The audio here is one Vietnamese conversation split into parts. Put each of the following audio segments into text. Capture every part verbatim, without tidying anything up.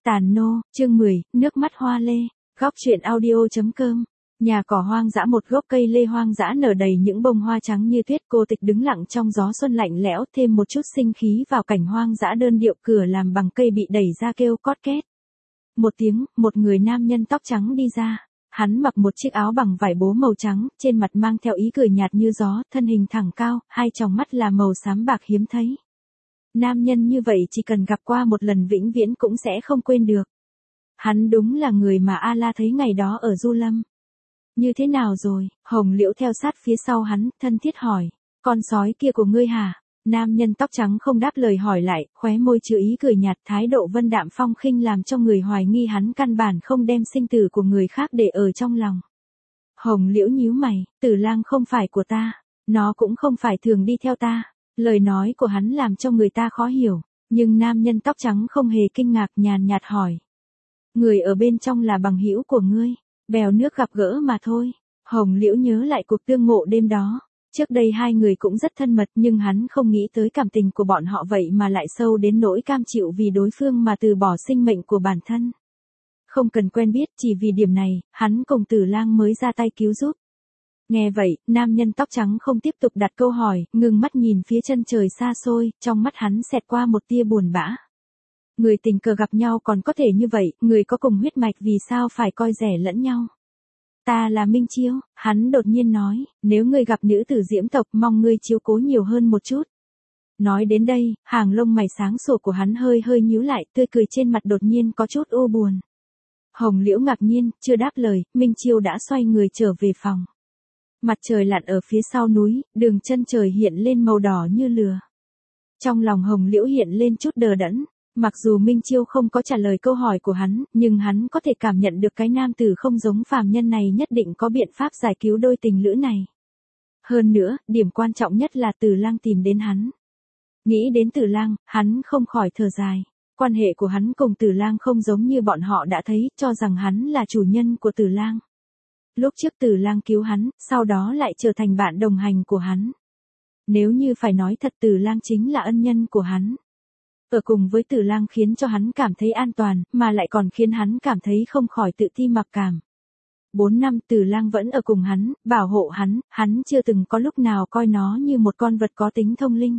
Tàn nô, chương mười, nước mắt hoa lê, góc truyện audio.com. Nhà cỏ hoang dã, một gốc cây lê hoang dã nở đầy những bông hoa trắng như tuyết, cô tịch đứng lặng trong gió xuân lạnh lẽo, thêm một chút sinh khí vào cảnh hoang dã đơn điệu. Cửa làm bằng cây bị đẩy ra kêu cót két. Một tiếng, một người nam nhân tóc trắng đi ra. Hắn mặc một chiếc áo bằng vải bố màu trắng, trên mặt mang theo ý cười nhạt như gió, thân hình thẳng cao, hai tròng mắt là màu xám bạc hiếm thấy. Nam nhân như vậy chỉ cần gặp qua một lần vĩnh viễn cũng sẽ không quên được. Hắn đúng là người mà A-la thấy ngày đó ở Du Lâm. Như thế nào rồi? Hồng Liễu theo sát phía sau hắn, thân thiết hỏi. Con sói kia của ngươi hả? Nam nhân tóc trắng không đáp lời hỏi lại, khóe môi chứa ý cười nhạt, thái độ vân đạm phong khinh làm cho người hoài nghi hắn căn bản không đem sinh tử của người khác để ở trong lòng. Hồng Liễu nhíu mày, Tử Lang không phải của ta, nó cũng không phải thường đi theo ta. Lời nói của hắn làm cho người ta khó hiểu, nhưng nam nhân tóc trắng không hề kinh ngạc, nhàn nhạt hỏi. Người ở bên trong là bằng hữu của ngươi, bèo nước gặp gỡ mà thôi. Hồng Liễu nhớ lại cuộc tương ngộ đêm đó. Trước đây hai người cũng rất thân mật, nhưng hắn không nghĩ tới cảm tình của bọn họ vậy mà lại sâu đến nỗi cam chịu vì đối phương mà từ bỏ sinh mệnh của bản thân. Không cần quen biết, chỉ vì điểm này, hắn cùng Tử Lang mới ra tay cứu giúp. Nghe vậy, nam nhân tóc trắng không tiếp tục đặt câu hỏi, ngừng mắt nhìn phía chân trời xa xôi, trong mắt hắn xẹt qua một tia buồn bã. Người tình cờ gặp nhau còn có thể như vậy, người có cùng huyết mạch vì sao phải coi rẻ lẫn nhau. Ta là Minh Chiêu, hắn đột nhiên nói, nếu ngươi gặp nữ tử diễm tộc mong ngươi chiếu cố nhiều hơn một chút. Nói đến đây, hàng lông mày sáng sủa của hắn hơi hơi nhíu lại, tươi cười trên mặt đột nhiên có chút u buồn. Hồng Liễu ngạc nhiên, chưa đáp lời, Minh Chiêu đã xoay người trở về phòng. Mặt trời lặn ở phía sau núi, đường chân trời hiện lên màu đỏ như lửa. Trong lòng Hồng Liễu hiện lên chút đờ đẫn. Mặc dù Minh Chiêu không có trả lời câu hỏi của hắn, nhưng hắn có thể cảm nhận được cái nam tử không giống phàm nhân này nhất định có biện pháp giải cứu đôi tình lữ này. Hơn nữa, điểm quan trọng nhất là Tử Lang tìm đến hắn. Nghĩ đến Tử Lang, hắn không khỏi thở dài. Quan hệ của hắn cùng Tử Lang không giống như bọn họ đã thấy, cho rằng hắn là chủ nhân của Tử Lang. Lúc trước Tử Lang cứu hắn, sau đó lại trở thành bạn đồng hành của hắn. Nếu như phải nói thật, Tử Lang chính là ân nhân của hắn. Ở cùng với Tử Lang khiến cho hắn cảm thấy an toàn, mà lại còn khiến hắn cảm thấy không khỏi tự ti mặc cảm. Bốn năm Tử Lang vẫn ở cùng hắn, bảo hộ hắn, hắn chưa từng có lúc nào coi nó như một con vật có tính thông linh.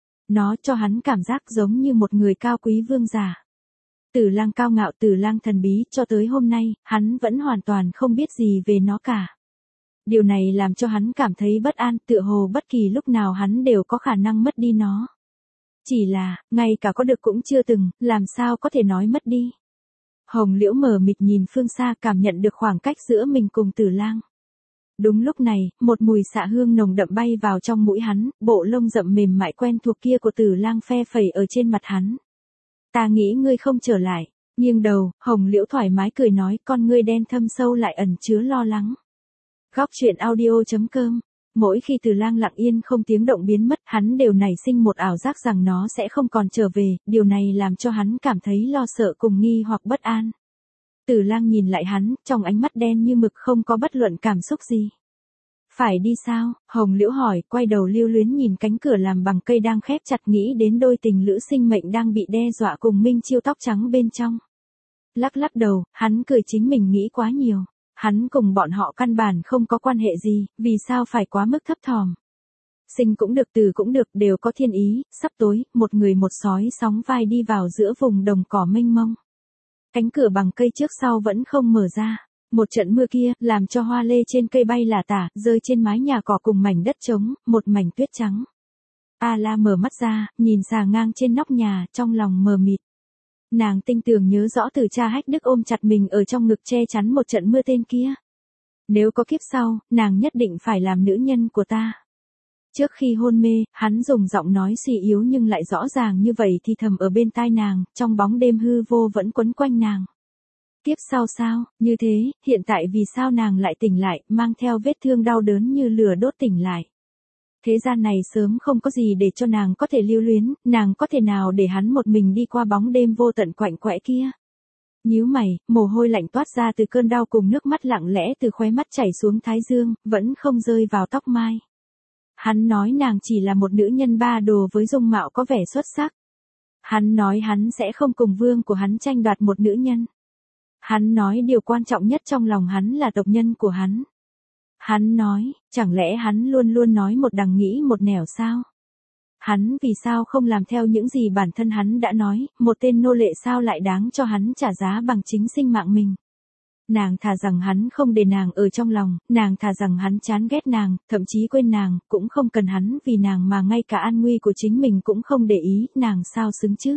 Nó cho hắn cảm giác giống như một người cao quý vương giả. Tử Lang cao ngạo, Tử Lang thần bí, cho tới hôm nay, hắn vẫn hoàn toàn không biết gì về nó cả. Điều này làm cho hắn cảm thấy bất an, tựa hồ bất kỳ lúc nào hắn đều có khả năng mất đi nó. Chỉ là, ngay cả có được cũng chưa từng, làm sao có thể nói mất đi. Hồng Liễu mờ mịt nhìn phương xa, cảm nhận được khoảng cách giữa mình cùng Tử Lang. Đúng lúc này, một mùi xạ hương nồng đậm bay vào trong mũi hắn, bộ lông rậm mềm mại quen thuộc kia của Tử Lang phe phẩy ở trên mặt hắn. Ta nghĩ ngươi không trở lại. Nghiêng đầu, Hồng Liễu thoải mái cười nói, con ngươi đen thâm sâu lại ẩn chứa lo lắng. Góc truyện audio.com. Mỗi khi Tử Lang lặng yên không tiếng động biến mất, hắn đều nảy sinh một ảo giác rằng nó sẽ không còn trở về, điều này làm cho hắn cảm thấy lo sợ cùng nghi hoặc bất an. Tử Lang nhìn lại hắn, trong ánh mắt đen như mực không có bất luận cảm xúc gì. Phải đi sao? Hồng Liễu hỏi, quay đầu lưu luyến nhìn cánh cửa làm bằng cây đang khép chặt, nghĩ đến đôi tình lữ sinh mệnh đang bị đe dọa cùng Minh Chiêu tóc trắng bên trong. Lắc lắc đầu, hắn cười chính mình nghĩ quá nhiều. Hắn cùng bọn họ căn bản không có quan hệ gì, vì sao phải quá mức thấp thỏm. Sinh cũng được, từ cũng được, đều có thiên ý. Sắp tối, một người một sói sóng vai đi vào giữa vùng đồng cỏ mênh mông. Cánh cửa bằng cây trước sau vẫn không mở ra. Một trận mưa kia, làm cho hoa lê trên cây bay lả tả, rơi trên mái nhà cỏ cùng mảnh đất trống, một mảnh tuyết trắng. A-la mở mắt ra, nhìn xà ngang trên nóc nhà, trong lòng mờ mịt. Nàng tinh tường nhớ rõ từ cha Hách Đức ôm chặt mình ở trong ngực che chắn một trận mưa tên kia. Nếu có kiếp sau, nàng nhất định phải làm nữ nhân của ta. Trước khi hôn mê, hắn dùng giọng nói suy yếu nhưng lại rõ ràng như vậy thì thầm ở bên tai nàng, trong bóng đêm hư vô vẫn quấn quanh nàng. Kiếp sau sao, như thế, hiện tại vì sao nàng lại tỉnh lại, mang theo vết thương đau đớn như lửa đốt tỉnh lại. Thế gian này sớm không có gì để cho nàng có thể lưu luyến, nàng có thể nào để hắn một mình đi qua bóng đêm vô tận quạnh quẽ kia. Nhíu mày, mồ hôi lạnh toát ra từ cơn đau cùng nước mắt lặng lẽ từ khóe mắt chảy xuống thái dương, vẫn không rơi vào tóc mai. Hắn nói nàng chỉ là một nữ nhân ba đồ với dung mạo có vẻ xuất sắc. Hắn nói hắn sẽ không cùng vương của hắn tranh đoạt một nữ nhân. Hắn nói điều quan trọng nhất trong lòng hắn là tộc nhân của hắn. Hắn nói, chẳng lẽ hắn luôn luôn nói một đằng nghĩ một nẻo sao? Hắn vì sao không làm theo những gì bản thân hắn đã nói, một tên nô lệ sao lại đáng cho hắn trả giá bằng chính sinh mạng mình? Nàng thà rằng hắn không để nàng ở trong lòng, nàng thà rằng hắn chán ghét nàng, thậm chí quên nàng, cũng không cần hắn vì nàng mà ngay cả an nguy của chính mình cũng không để ý, nàng sao xứng chứ?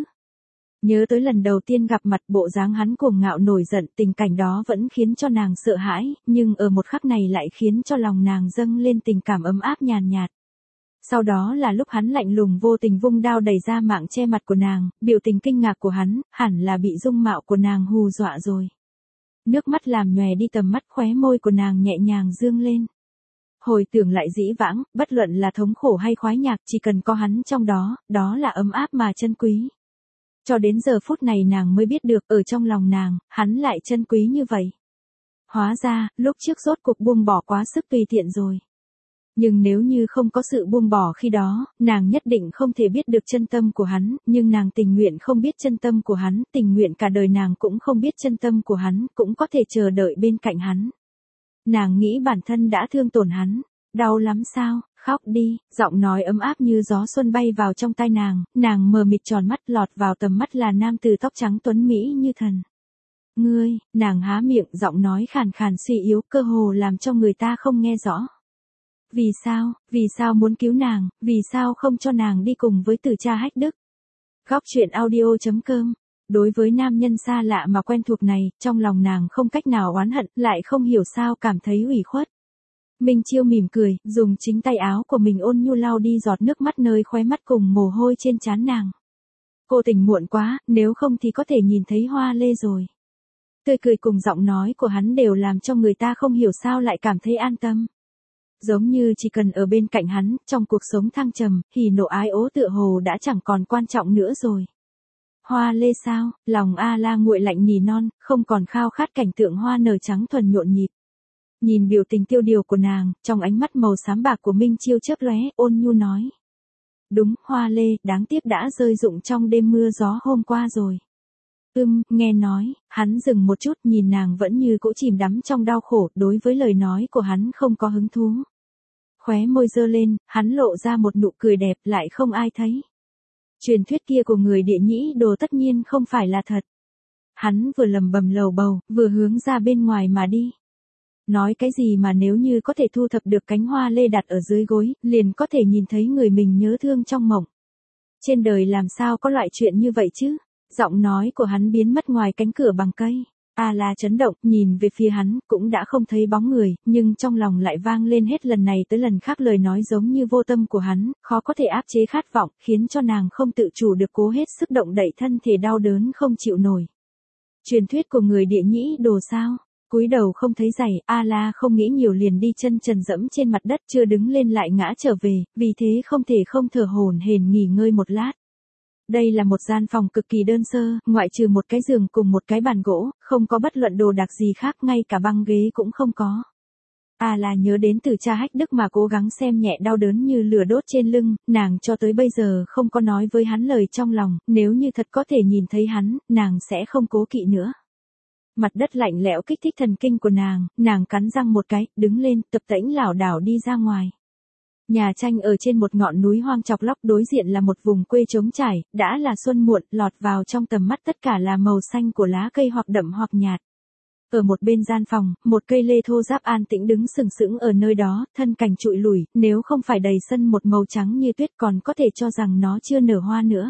Nhớ tới lần đầu tiên gặp mặt bộ dáng hắn cuồng ngạo nổi giận, tình cảnh đó vẫn khiến cho nàng sợ hãi, nhưng ở một khắc này lại khiến cho lòng nàng dâng lên tình cảm ấm áp nhàn nhạt. Sau đó là lúc hắn lạnh lùng vô tình vung đao đẩy ra mạng che mặt của nàng, biểu tình kinh ngạc của hắn, hẳn là bị dung mạo của nàng hù dọa rồi. Nước mắt làm nhòe đi tầm mắt, khóe môi của nàng nhẹ nhàng dương lên. Hồi tưởng lại dĩ vãng, bất luận là thống khổ hay khoái nhạc, chỉ cần có hắn trong đó, đó là ấm áp mà chân quý. Cho đến giờ phút này nàng mới biết được, ở trong lòng nàng, hắn lại chân quý như vậy. Hóa ra, lúc trước rốt cuộc buông bỏ quá sức tùy tiện rồi. Nhưng nếu như không có sự buông bỏ khi đó, nàng nhất định không thể biết được chân tâm của hắn, nhưng nàng tình nguyện không biết chân tâm của hắn, tình nguyện cả đời nàng cũng không biết chân tâm của hắn, cũng có thể chờ đợi bên cạnh hắn. Nàng nghĩ bản thân đã thương tổn hắn, đau lắm sao, khóc đi, giọng nói ấm áp như gió xuân bay vào trong tai nàng, nàng mờ mịt tròn mắt, lọt vào tầm mắt là nam tử tóc trắng tuấn mỹ như thần. Ngươi, nàng há miệng, giọng nói khàn khàn suy yếu, cơ hồ làm cho người ta không nghe rõ. Vì sao, vì sao muốn cứu nàng, vì sao không cho nàng đi cùng với Từ Cha Hách Đức? Góc truyện audio chấm com. Đối với nam nhân xa lạ mà quen thuộc này, trong lòng nàng không cách nào oán hận, lại không hiểu sao cảm thấy ủy khuất. Minh Chiêu mỉm cười, dùng chính tay áo của mình ôn nhu lau đi giọt nước mắt nơi khóe mắt cùng mồ hôi trên trán nàng. Cô tỉnh muộn quá, nếu không thì có thể nhìn thấy hoa lê rồi. Tươi cười cùng giọng nói của hắn đều làm cho người ta không hiểu sao lại cảm thấy an tâm. Giống như chỉ cần ở bên cạnh hắn, trong cuộc sống thăng trầm, hỉ nộ ái ố tựa hồ đã chẳng còn quan trọng nữa rồi. Hoa lê sao, lòng A La nguội lạnh nỉ non, không còn khao khát cảnh tượng hoa nở trắng thuần nhộn nhịp. Nhìn biểu tình tiêu điều của nàng, trong ánh mắt màu xám bạc của Minh Chiêu chớp lóe, ôn nhu nói. Đúng, hoa lê, đáng tiếc đã rơi rụng trong đêm mưa gió hôm qua rồi. Ưm, nghe nói, hắn dừng một chút, nhìn nàng vẫn như cũ chìm đắm trong đau khổ, đối với lời nói của hắn không có hứng thú. Khóe môi giơ lên, hắn lộ ra một nụ cười đẹp, lại không ai thấy. Truyền thuyết kia của người Địa Nhĩ Đồ tất nhiên không phải là thật. Hắn vừa lầm bầm lầu bầu, vừa hướng ra bên ngoài mà đi. Nói cái gì mà nếu như có thể thu thập được cánh hoa lê đặt ở dưới gối, liền có thể nhìn thấy người mình nhớ thương trong mộng. Trên đời làm sao có loại chuyện như vậy chứ? Giọng nói của hắn biến mất ngoài cánh cửa bằng cây. A La chấn động, nhìn về phía hắn, cũng đã không thấy bóng người, nhưng trong lòng lại vang lên hết lần này tới lần khác lời nói giống như vô tâm của hắn, khó có thể áp chế khát vọng, khiến cho nàng không tự chủ được cố hết sức động đậy thân thể đau đớn không chịu nổi. Truyền thuyết của người Địa Nhĩ Đồ sao? Cúi đầu không thấy giày, A La không nghĩ nhiều liền đi chân trần dẫm trên mặt đất, chưa đứng lên lại ngã trở về, vì thế không thể không thở hổn hển nghỉ ngơi một lát. Đây là một gian phòng cực kỳ đơn sơ, ngoại trừ một cái giường cùng một cái bàn gỗ, không có bất luận đồ đạc gì khác, ngay cả băng ghế cũng không có. A La nhớ đến Từ Cha Hách Đức mà cố gắng xem nhẹ đau đớn như lửa đốt trên lưng, nàng cho tới bây giờ không có nói với hắn lời trong lòng, nếu như thật có thể nhìn thấy hắn, nàng sẽ không cố kỵ nữa. Mặt đất lạnh lẽo kích thích thần kinh của nàng, nàng cắn răng một cái, đứng lên, tập tễnh lảo đảo đi ra ngoài. Nhà tranh ở trên một ngọn núi hoang chọc lóc, đối diện là một vùng quê trống trải, đã là xuân muộn, lọt vào trong tầm mắt tất cả là màu xanh của lá cây hoặc đậm hoặc nhạt. Ở một bên gian phòng, một cây lê thô ráp an tĩnh đứng sừng sững ở nơi đó, thân cành trụi lủi, nếu không phải đầy sân một màu trắng như tuyết còn có thể cho rằng nó chưa nở hoa nữa.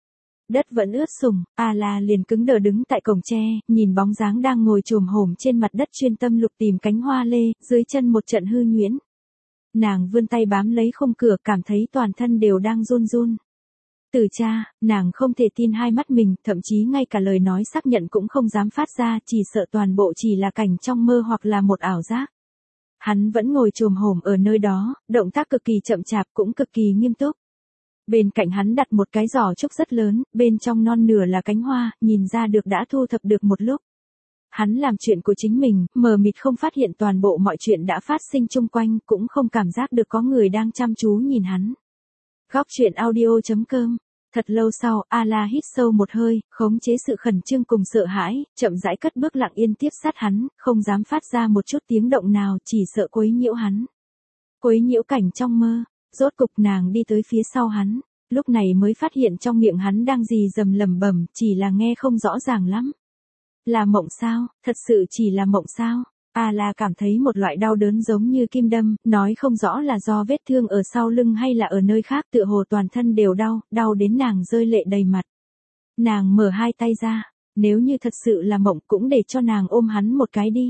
Đất vẫn ướt sũng, A La liền cứng đờ đứng tại cổng tre, nhìn bóng dáng đang ngồi chồm hổm trên mặt đất chuyên tâm lục tìm cánh hoa lê, dưới chân một trận hư nhuyễn. Nàng vươn tay bám lấy khung cửa, cảm thấy toàn thân đều đang run run. Từ Cha, nàng không thể tin hai mắt mình, thậm chí ngay cả lời nói xác nhận cũng không dám phát ra, chỉ sợ toàn bộ chỉ là cảnh trong mơ hoặc là một ảo giác. Hắn vẫn ngồi chồm hổm ở nơi đó, động tác cực kỳ chậm chạp cũng cực kỳ nghiêm túc. Bên cạnh hắn đặt một cái giỏ trúc rất lớn, bên trong non nửa là cánh hoa, nhìn ra được đã thu thập được một lúc. Hắn làm chuyện của chính mình, mờ mịt không phát hiện toàn bộ mọi chuyện đã phát sinh chung quanh, cũng không cảm giác được có người đang chăm chú nhìn hắn. Góc truyện audio chấm com Thật lâu sau, A-la hít sâu một hơi, khống chế sự khẩn trương cùng sợ hãi, chậm rãi cất bước lặng yên tiếp sát hắn, không dám phát ra một chút tiếng động nào, chỉ sợ quấy nhiễu hắn. Quấy nhiễu cảnh trong mơ, rốt cục nàng đi tới phía sau hắn, lúc này mới phát hiện trong miệng hắn đang gì rầm lẩm bẩm, chỉ là nghe không rõ ràng lắm. Là mộng sao, thật sự chỉ là mộng sao? A-la cảm thấy một loại đau đớn giống như kim đâm, nói không rõ là do vết thương ở sau lưng hay là ở nơi khác, tựa hồ toàn thân đều đau, đau đến nàng rơi lệ đầy mặt. Nàng mở hai tay ra, nếu như thật sự là mộng cũng để cho nàng ôm hắn một cái đi.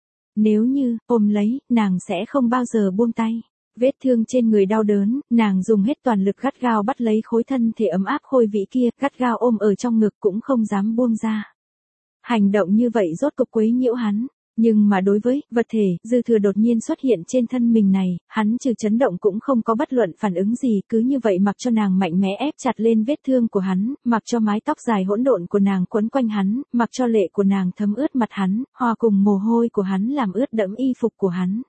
Nếu như, ôm lấy, nàng sẽ không bao giờ buông tay. Vết thương trên người đau đớn, nàng dùng hết toàn lực gắt gao bắt lấy khối thân thể ấm áp khôi vĩ kia, gắt gao ôm ở trong ngực cũng không dám buông ra. Hành động như vậy rốt cục quấy nhiễu hắn. Nhưng mà đối với vật thể dư thừa đột nhiên xuất hiện trên thân mình này, hắn trừ chấn động cũng không có bất luận phản ứng gì, cứ như vậy mặc cho nàng mạnh mẽ ép chặt lên vết thương của hắn, mặc cho mái tóc dài hỗn độn của nàng quấn quanh hắn, mặc cho lệ của nàng thấm ướt mặt hắn, hòa cùng mồ hôi của hắn làm ướt đẫm y phục của hắn.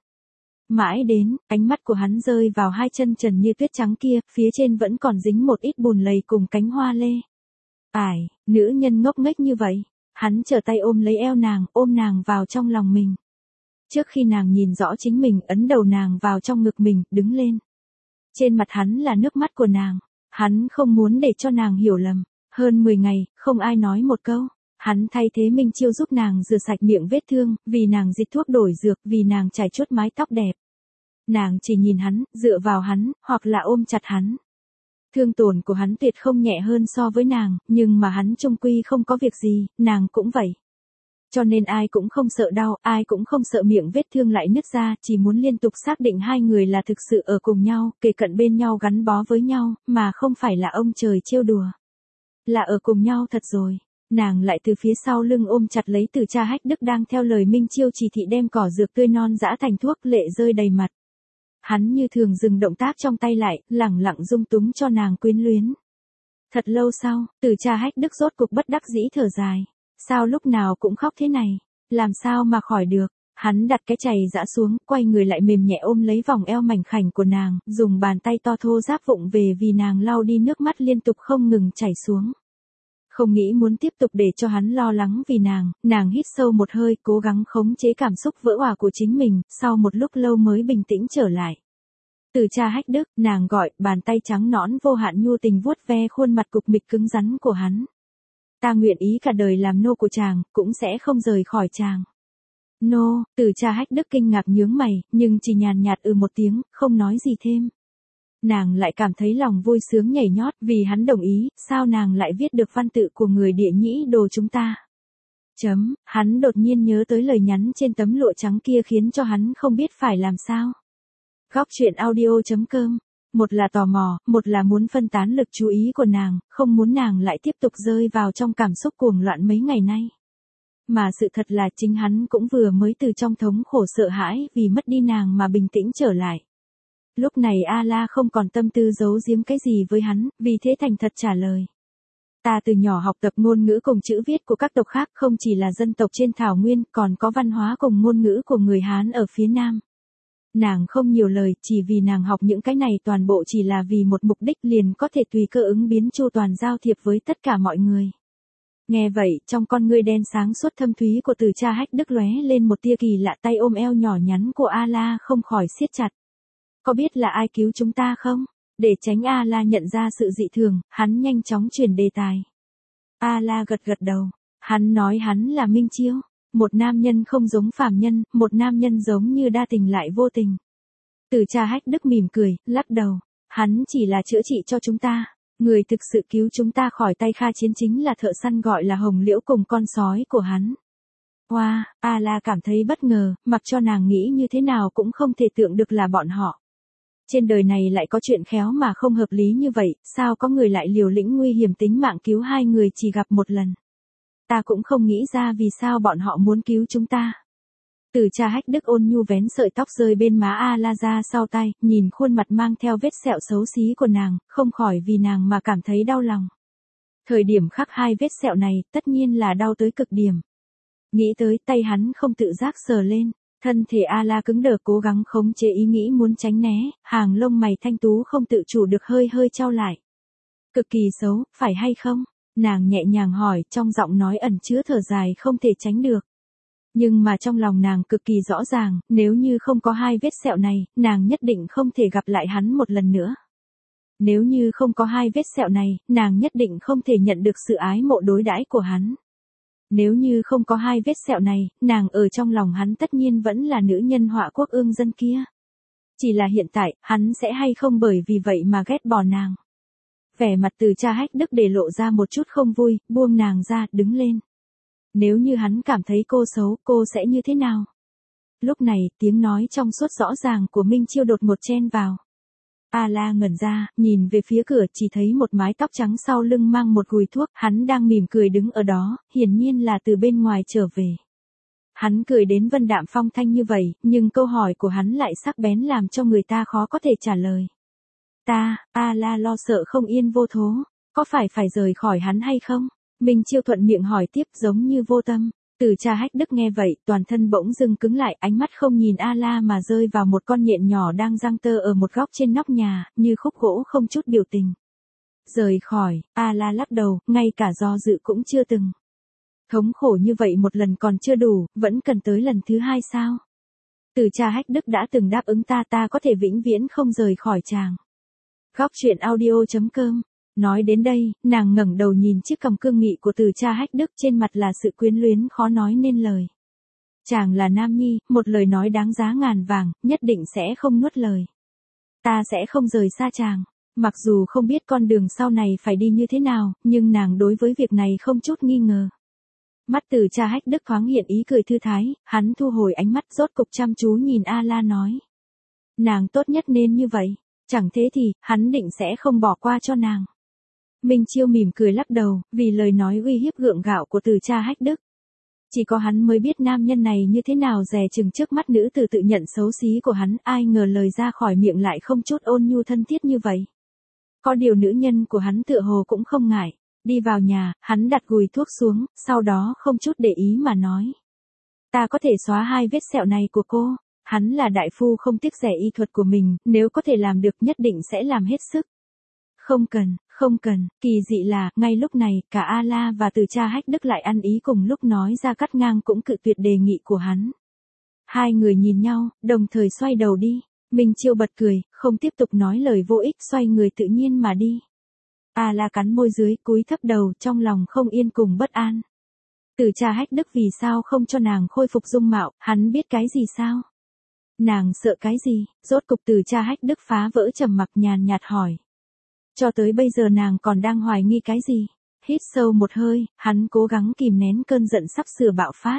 Mãi đến, ánh mắt của hắn rơi vào hai chân trần như tuyết trắng kia, phía trên vẫn còn dính một ít bùn lầy cùng cánh hoa lê. Ải, nữ nhân ngốc nghếch như vậy. Hắn trở tay ôm lấy eo nàng, ôm nàng vào trong lòng mình. Trước khi nàng nhìn rõ chính mình, ấn đầu nàng vào trong ngực mình, đứng lên. Trên mặt hắn là nước mắt của nàng. Hắn không muốn để cho nàng hiểu lầm. Hơn mười ngày, không ai nói một câu. Hắn thay thế Minh Chiêu giúp nàng rửa sạch miệng vết thương, vì nàng dịch thuốc đổi dược, vì nàng chải chuốt mái tóc đẹp. Nàng chỉ nhìn hắn, dựa vào hắn, hoặc là ôm chặt hắn. Thương tổn của hắn tuyệt không nhẹ hơn so với nàng, nhưng mà hắn chung quy không có việc gì, nàng cũng vậy. Cho nên ai cũng không sợ đau, ai cũng không sợ miệng vết thương lại nứt ra, chỉ muốn liên tục xác định hai người là thực sự ở cùng nhau, kề cận bên nhau gắn bó với nhau, mà không phải là ông trời trêu đùa. Là ở cùng nhau thật rồi. Nàng lại từ phía sau lưng ôm chặt lấy Từ Cha Hách Đức đang theo lời Minh Chiêu chỉ thị đem cỏ dược tươi non giã thành thuốc, lệ rơi đầy mặt. Hắn như thường dừng động tác trong tay lại, lẳng lặng dung túng cho nàng quyến luyến. Thật lâu sau, Từ Cha Hách Đức rốt cục bất đắc dĩ thở dài. Sao lúc nào cũng khóc thế này? Làm sao mà khỏi được? Hắn đặt cái chày dã xuống, quay người lại mềm nhẹ ôm lấy vòng eo mảnh khảnh của nàng, dùng bàn tay to thô ráp vụng về vì nàng lau đi nước mắt liên tục không ngừng chảy xuống. Không nghĩ muốn tiếp tục để cho hắn lo lắng vì nàng, nàng hít sâu một hơi, cố gắng khống chế cảm xúc vỡ òa của chính mình, sau một lúc lâu mới bình tĩnh trở lại. Từ Cha Hách Đức, nàng gọi, bàn tay trắng nõn vô hạn nhu tình vuốt ve khuôn mặt cục mịch cứng rắn của hắn. Ta nguyện ý cả đời làm nô của chàng, cũng sẽ không rời khỏi chàng. Nô, Từ Cha Hách Đức kinh ngạc nhướng mày, nhưng chỉ nhàn nhạt ừ một tiếng, không nói gì thêm. Nàng lại cảm thấy lòng vui sướng nhảy nhót vì hắn đồng ý, sao nàng lại viết được văn tự của người Địa Nhĩ Đồ chúng ta. Chấm, hắn đột nhiên nhớ tới lời nhắn trên tấm lụa trắng kia khiến cho hắn không biết phải làm sao. Góc truyện audio chấm com, một là tò mò, một là muốn phân tán lực chú ý của nàng, không muốn nàng lại tiếp tục rơi vào trong cảm xúc cuồng loạn mấy ngày nay. Mà sự thật là chính hắn cũng vừa mới từ trong thống khổ sợ hãi vì mất đi nàng mà bình tĩnh trở lại. Lúc này A-la không còn tâm tư giấu giếm cái gì với hắn, vì thế thành thật trả lời. Ta từ nhỏ học tập ngôn ngữ cùng chữ viết của các tộc khác, không chỉ là dân tộc trên thảo nguyên, còn có văn hóa cùng ngôn ngữ của người Hán ở phía Nam. Nàng không nhiều lời, chỉ vì nàng học những cái này toàn bộ chỉ là vì một mục đích liền có thể tùy cơ ứng biến chu toàn giao thiệp với tất cả mọi người. Nghe vậy, trong con ngươi đen sáng suốt thâm thúy của Từ Cha Hách Đức lóe lên một tia kỳ lạ, tay ôm eo nhỏ nhắn của A-la không khỏi siết chặt. Có biết là ai cứu chúng ta không? Để tránh A-la nhận ra sự dị thường, hắn nhanh chóng chuyển đề tài. A-la gật gật đầu. Hắn nói hắn là Minh Chiêu. Một nam nhân không giống phàm nhân, một nam nhân giống như đa tình lại vô tình. Từ Cha Hách Đức mỉm cười, lắc đầu. Hắn chỉ là chữa trị cho chúng ta. Người thực sự cứu chúng ta khỏi tay Kha Chiến chính là thợ săn gọi là Hồng Liễu cùng con sói của hắn. Wow, A-la cảm thấy bất ngờ, mặc cho nàng nghĩ như thế nào cũng không thể tưởng được là bọn họ. Trên đời này lại có chuyện khéo mà không hợp lý như vậy, sao có người lại liều lĩnh nguy hiểm tính mạng cứu hai người chỉ gặp một lần. Ta cũng không nghĩ ra vì sao bọn họ muốn cứu chúng ta. Từ Cha Hách Đức ôn nhu vén sợi tóc rơi bên má A-la ra sau tay, nhìn khuôn mặt mang theo vết sẹo xấu xí của nàng, không khỏi vì nàng mà cảm thấy đau lòng. Thời điểm khắc hai vết sẹo này, tất nhiên là đau tới cực điểm. Nghĩ tới tay hắn không tự giác sờ lên. Thân thể A-la cứng đờ cố gắng khống chế ý nghĩ muốn tránh né, hàng lông mày thanh tú không tự chủ được hơi hơi chau lại. Cực kỳ xấu, phải hay không? Nàng nhẹ nhàng hỏi, trong giọng nói ẩn chứa thở dài không thể tránh được. Nhưng mà trong lòng nàng cực kỳ rõ ràng, nếu như không có hai vết sẹo này, nàng nhất định không thể gặp lại hắn một lần nữa. Nếu như không có hai vết sẹo này, nàng nhất định không thể nhận được sự ái mộ đối đãi của hắn. Nếu như không có hai vết sẹo này, nàng ở trong lòng hắn tất nhiên vẫn là nữ nhân họa quốc ương dân kia. Chỉ là hiện tại, hắn sẽ hay không bởi vì vậy mà ghét bỏ nàng. Vẻ mặt Từ Cha Hách Đức để lộ ra một chút không vui, buông nàng ra, đứng lên. Nếu như hắn cảm thấy cô xấu, cô sẽ như thế nào? Lúc này, tiếng nói trong suốt rõ ràng của Minh Chiêu đột ngột chen vào. A La ngẩn ra, nhìn về phía cửa, chỉ thấy một mái tóc trắng sau lưng mang một gùi thuốc, hắn đang mỉm cười đứng ở đó, hiển nhiên là từ bên ngoài trở về. Hắn cười đến vân đạm phong thanh như vậy, nhưng câu hỏi của hắn lại sắc bén làm cho người ta khó có thể trả lời. Ta, A La lo sợ không yên vô thố, có phải phải rời khỏi hắn hay không? Minh Chiêu thuận miệng hỏi tiếp giống như vô tâm. Từ Cha Hách Đức nghe vậy, toàn thân bỗng dưng cứng lại, ánh mắt không nhìn A La mà rơi vào một con nhện nhỏ đang giăng tơ ở một góc trên nóc nhà, như khúc gỗ không chút biểu tình. Rời khỏi, A La lắc đầu, ngay cả do dự cũng chưa từng. Thống khổ như vậy một lần còn chưa đủ, vẫn cần tới lần thứ hai sao? Từ Cha Hách Đức đã từng đáp ứng ta, ta có thể vĩnh viễn không rời khỏi chàng. Góc truyện audio chấm com. Nói đến đây, nàng ngẩng đầu nhìn chiếc cằm cương nghị của Từ Cha Hách Đức, trên mặt là sự quyến luyến khó nói nên lời. Chàng là nam nhi, một lời nói đáng giá ngàn vàng, nhất định sẽ không nuốt lời. Ta sẽ không rời xa chàng. Mặc dù không biết con đường sau này phải đi như thế nào, nhưng nàng đối với việc này không chút nghi ngờ. Mắt Từ Cha Hách Đức thoáng hiện ý cười thư thái, hắn thu hồi ánh mắt rốt cục chăm chú nhìn A La nói. Nàng tốt nhất nên như vậy, chẳng thế thì, hắn định sẽ không bỏ qua cho nàng. Minh Chiêu mỉm cười lắc đầu, vì lời nói uy hiếp gượng gạo của Từ Cha Hách Đức. Chỉ có hắn mới biết nam nhân này như thế nào dè chừng trước mắt nữ tử tự nhận xấu xí của hắn, ai ngờ lời ra khỏi miệng lại không chút ôn nhu thân thiết như vậy. Có điều nữ nhân của hắn tựa hồ cũng không ngại. Đi vào nhà, hắn đặt gùi thuốc xuống, sau đó không chút để ý mà nói. Ta có thể xóa hai vết sẹo này của cô. Hắn là đại phu không tiếc rẻ y thuật của mình, nếu có thể làm được nhất định sẽ làm hết sức. Không cần, không cần, kỳ dị là, ngay lúc này, cả A La và Từ Cha Hách Đức lại ăn ý cùng lúc nói ra cắt ngang cũng cự tuyệt đề nghị của hắn. Hai người nhìn nhau, đồng thời xoay đầu đi. Minh Chiêu bật cười, không tiếp tục nói lời vô ích, xoay người tự nhiên mà đi. A La cắn môi dưới, cúi thấp đầu, trong lòng không yên cùng bất an. Từ Cha Hách Đức vì sao không cho nàng khôi phục dung mạo, hắn biết cái gì sao? Nàng sợ cái gì? Rốt cục Từ Cha Hách Đức phá vỡ trầm mặc, nhàn nhạt hỏi. Cho tới bây giờ nàng còn đang hoài nghi cái gì? Hít sâu một hơi, hắn cố gắng kìm nén cơn giận sắp sửa bạo phát.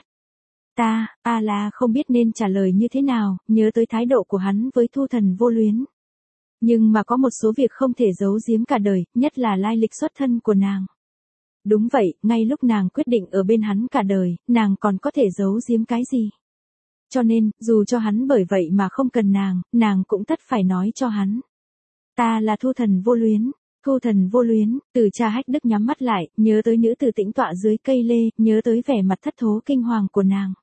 Ta, A La không biết nên trả lời như thế nào, nhớ tới thái độ của hắn với Thu Thần Vô Luyến. Nhưng mà có một số việc không thể giấu giếm cả đời, nhất là lai lịch xuất thân của nàng. Đúng vậy, ngay lúc nàng quyết định ở bên hắn cả đời, nàng còn có thể giấu giếm cái gì? Cho nên, dù cho hắn bởi vậy mà không cần nàng, nàng cũng tất phải nói cho hắn. Ta là Thu Thần Vô Luyến. Thu Thần Vô Luyến. Từ Cha Hách Đức nhắm mắt lại, nhớ tới nữ tử tĩnh tọa dưới cây lê, nhớ tới vẻ mặt thất thố kinh hoàng của nàng.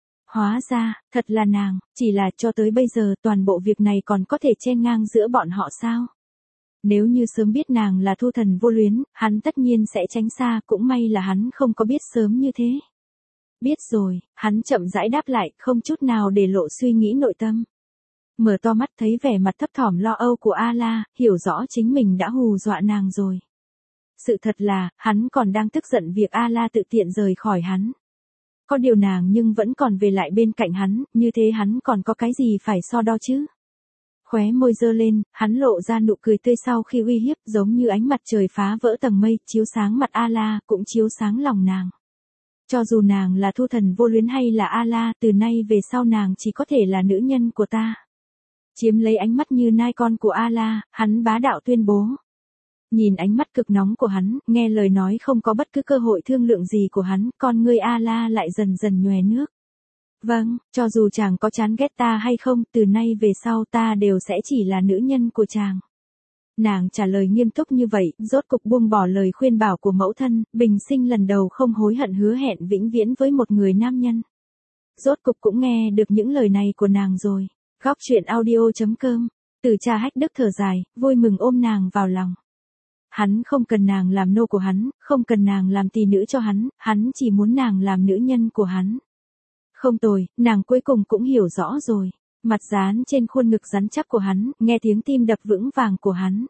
Hóa ra, thật là nàng, chỉ là cho tới bây giờ toàn bộ việc này còn có thể chen ngang giữa bọn họ sao? Nếu như sớm biết nàng là Thu Thần Vô Luyến, hắn tất nhiên sẽ tránh xa, cũng may là hắn không có biết sớm như thế. Biết rồi, hắn chậm rãi đáp lại, không chút nào để lộ suy nghĩ nội tâm. Mở to mắt thấy vẻ mặt thấp thỏm lo âu của A La, hiểu rõ chính mình đã hù dọa nàng rồi. Sự thật là, hắn còn đang tức giận việc A La tự tiện rời khỏi hắn. Có điều nàng nhưng vẫn còn về lại bên cạnh hắn, như thế hắn còn có cái gì phải so đo chứ? Khóe môi giơ lên, hắn lộ ra nụ cười tươi sau khi uy hiếp, giống như ánh mặt trời phá vỡ tầng mây, chiếu sáng mặt A La, cũng chiếu sáng lòng nàng. Cho dù nàng là Thu Thần Vô Luyến hay là A La, từ nay về sau nàng chỉ có thể là nữ nhân của ta. Chiếm lấy ánh mắt như nai con của A La, hắn bá đạo tuyên bố. Nhìn ánh mắt cực nóng của hắn, nghe lời nói không có bất cứ cơ hội thương lượng gì của hắn, con ngươi A La lại dần dần nhòe nước. Vâng, cho dù chàng có chán ghét ta hay không, từ nay về sau ta đều sẽ chỉ là nữ nhân của chàng. Nàng trả lời nghiêm túc như vậy, rốt cục buông bỏ lời khuyên bảo của mẫu thân, bình sinh lần đầu không hối hận hứa hẹn vĩnh viễn với một người nam nhân. Rốt cục cũng nghe được những lời này của nàng rồi. Góc truyện audio chấm com. Từ Cha Hách Đức thở dài, vui mừng ôm nàng vào lòng. Hắn không cần nàng làm nô của hắn, không cần nàng làm tỳ nữ cho hắn, hắn chỉ muốn nàng làm nữ nhân của hắn. Không tồi, nàng cuối cùng cũng hiểu rõ rồi. Mặt dán trên khuôn ngực rắn chắc của hắn, nghe tiếng tim đập vững vàng của hắn.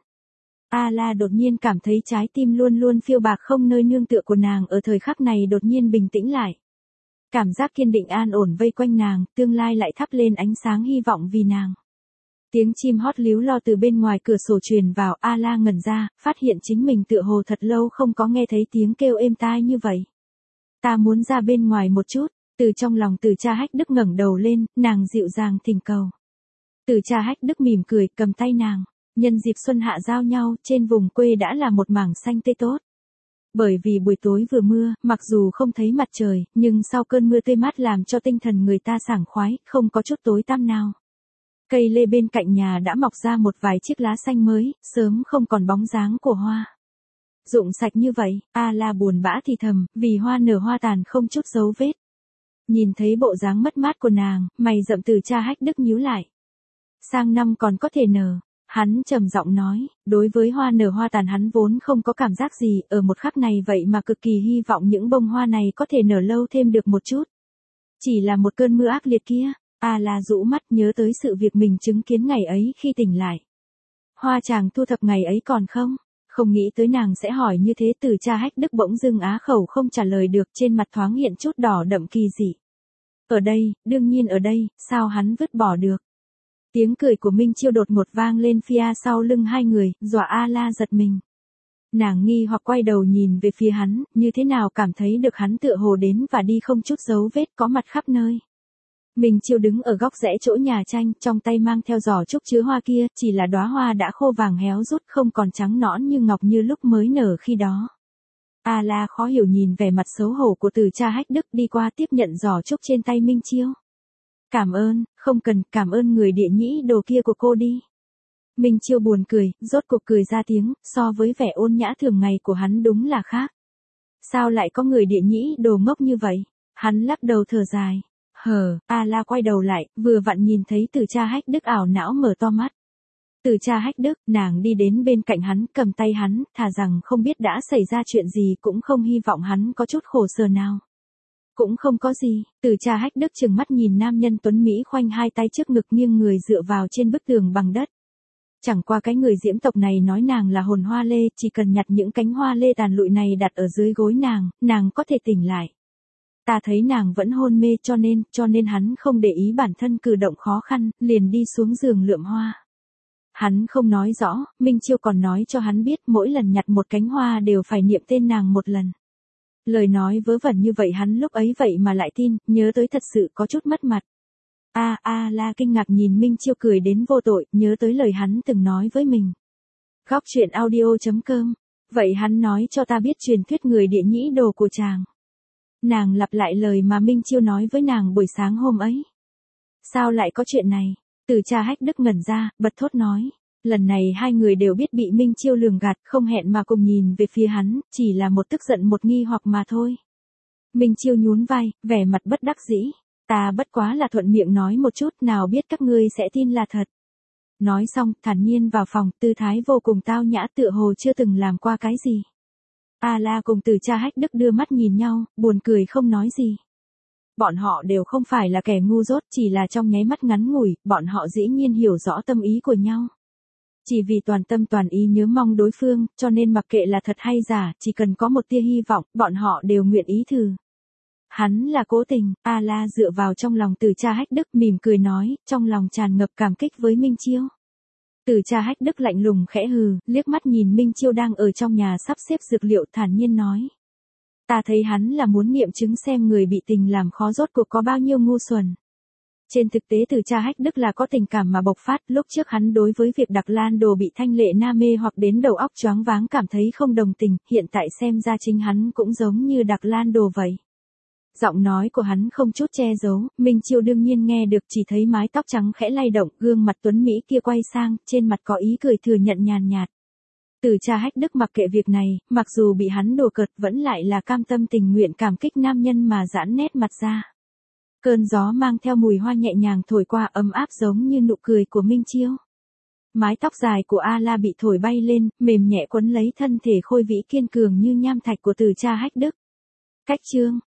A-la đột nhiên cảm thấy trái tim luôn luôn phiêu bạc không nơi nương tựa của nàng ở thời khắc này đột nhiên bình tĩnh lại. Cảm giác kiên định an ổn vây quanh nàng, tương lai lại thắp lên ánh sáng hy vọng vì nàng. Tiếng chim hót líu lo từ bên ngoài cửa sổ truyền vào, A-la ngẩn ra, phát hiện chính mình tựa hồ thật lâu không có nghe thấy tiếng kêu êm tai như vậy. Ta muốn ra bên ngoài một chút, từ trong lòng Từ Cha Hách Đức ngẩng đầu lên, nàng dịu dàng thỉnh cầu. Từ Cha Hách Đức mỉm cười, cầm tay nàng, nhân dịp xuân hạ giao nhau, trên vùng quê đã là một mảng xanh tươi tốt. Bởi vì buổi tối vừa mưa, mặc dù không thấy mặt trời, nhưng sau cơn mưa tươi mát làm cho tinh thần người ta sảng khoái, không có chút tối tăm nào. Cây lê bên cạnh nhà đã mọc ra một vài chiếc lá xanh mới, sớm không còn bóng dáng của hoa. Rụng sạch như vậy, A-la buồn bã thì thầm, vì hoa nở hoa tàn không chút dấu vết. Nhìn thấy bộ dáng mất mát của nàng, mày rậm Từ Cha Hách Đức nhíu lại. Sang năm còn có thể nở. Hắn trầm giọng nói, đối với hoa nở hoa tàn hắn vốn không có cảm giác gì, ở một khắc này vậy mà cực kỳ hy vọng những bông hoa này có thể nở lâu thêm được một chút. Chỉ là một cơn mưa ác liệt kia, A-la rũ mắt nhớ tới sự việc mình chứng kiến ngày ấy khi tỉnh lại. Hoa chàng thu thập ngày ấy còn không? Không nghĩ tới nàng sẽ hỏi như thế. Từ Cha Hách Đức bỗng dưng á khẩu không trả lời được, trên mặt thoáng hiện chút đỏ đậm kỳ dị. Ở đây, đương nhiên ở đây, sao hắn vứt bỏ được? Tiếng cười của Minh Chiêu đột ngột vang lên phía sau lưng hai người, dọa A-la giật mình. Nàng nghi hoặc quay đầu nhìn về phía hắn, như thế nào cảm thấy được hắn tựa hồ đến và đi không chút dấu vết, có mặt khắp nơi. Minh Chiêu đứng ở góc rẽ chỗ nhà tranh, trong tay mang theo giỏ trúc chứa hoa kia, chỉ là đóa hoa đã khô vàng héo rút, không còn trắng nõn như ngọc như lúc mới nở khi đó. A-la khó hiểu nhìn vẻ mặt xấu hổ của Từ Cha Hách Đức, đi qua tiếp nhận giỏ trúc trên tay Minh Chiêu. Cảm ơn, không cần, cảm ơn người địa nhĩ đồ kia của cô đi. Minh Chiêu buồn cười, rốt cuộc cười ra tiếng, so với vẻ ôn nhã thường ngày của hắn đúng là khác. Sao lại có người địa nhĩ đồ ngốc như vậy? Hắn lắc đầu thở dài. Hờ, A-la quay đầu lại, vừa vặn nhìn thấy Từ Cha Hách Đức ảo não mở to mắt. Từ Cha Hách Đức, nàng đi đến bên cạnh hắn, cầm tay hắn, thà rằng không biết đã xảy ra chuyện gì cũng không hy vọng hắn có chút khổ sở nào. Cũng không có gì. Từ Cha Hách Đức trừng mắt nhìn nam nhân tuấn Mỹ khoanh hai tay trước ngực nghiêng người dựa vào trên bức tường bằng đất. Chẳng qua cái người diễm tộc này nói nàng là hồn hoa lê, chỉ cần nhặt những cánh hoa lê tàn lụi này đặt ở dưới gối nàng, nàng có thể tỉnh lại. Ta thấy nàng vẫn hôn mê cho nên, cho nên hắn không để ý bản thân cử động khó khăn, liền đi xuống giường lượm hoa. Hắn không nói rõ, Minh Chiêu còn nói cho hắn biết mỗi lần nhặt một cánh hoa đều phải niệm tên nàng một lần. Lời nói vớ vẩn như vậy hắn lúc ấy vậy mà lại tin, nhớ tới thật sự có chút mất mặt. A a la kinh ngạc nhìn Minh Chiêu cười đến vô tội, nhớ tới lời hắn từng nói với mình. Góc truyện audio chấm com. Vậy hắn nói cho ta biết truyền thuyết người địa nhĩ đồ của chàng. Nàng lặp lại lời mà Minh Chiêu nói với nàng buổi sáng hôm ấy. Sao lại có chuyện này? Từ Cha Hách Đức ngẩn ra, bật thốt nói. Lần này hai người đều biết bị Minh Chiêu lường gạt, không hẹn mà cùng nhìn về phía hắn, chỉ là một tức giận một nghi hoặc mà thôi. Minh Chiêu nhún vai, vẻ mặt bất đắc dĩ. Ta bất quá là thuận miệng nói một chút, nào biết các ngươi sẽ tin là thật. Nói xong, thản nhiên vào phòng, tư thái vô cùng tao nhã tựa hồ chưa từng làm qua cái gì. A-la cùng Từ Cha Hách Đức đưa mắt nhìn nhau, buồn cười không nói gì. Bọn họ đều không phải là kẻ ngu dốt, chỉ là trong nháy mắt ngắn ngủi, bọn họ dĩ nhiên hiểu rõ tâm ý của nhau. Chỉ vì toàn tâm toàn ý nhớ mong đối phương, cho nên mặc kệ là thật hay giả, chỉ cần có một tia hy vọng, bọn họ đều nguyện ý thử. Hắn là cố tình. A-la dựa vào trong lòng Từ Cha Hách Đức mỉm cười nói, trong lòng tràn ngập cảm kích với Minh Chiêu. Từ Cha Hách Đức lạnh lùng khẽ hừ, liếc mắt nhìn Minh Chiêu đang ở trong nhà sắp xếp dược liệu, thản nhiên nói. Ta thấy hắn là muốn nghiệm chứng xem người bị tình làm khó rốt cuộc có bao nhiêu ngu xuẩn. Trên thực tế Từ Cha Hách Đức là có tình cảm mà bộc phát, lúc trước hắn đối với việc Đặc Lan Đồ bị Thanh Lệ Na mê hoặc đến đầu óc choáng váng cảm thấy không đồng tình, hiện tại xem ra chính hắn cũng giống như Đặc Lan Đồ vậy. Giọng nói của hắn không chút che giấu, Minh Chiêu đương nhiên nghe được, chỉ thấy mái tóc trắng khẽ lay động, gương mặt tuấn Mỹ kia quay sang, trên mặt có ý cười thừa nhận nhàn nhạt. Từ Cha Hách Đức mặc kệ việc này, mặc dù bị hắn đùa cợt vẫn lại là cam tâm tình nguyện cảm kích nam nhân mà giãn nét mặt ra. Cơn gió mang theo mùi hoa nhẹ nhàng thổi qua ấm áp giống như nụ cười của Minh Chiêu. Mái tóc dài của A La bị thổi bay lên, mềm nhẹ quấn lấy thân thể khôi vĩ kiên cường như nham thạch của từ cha Hách Đức. Cách chương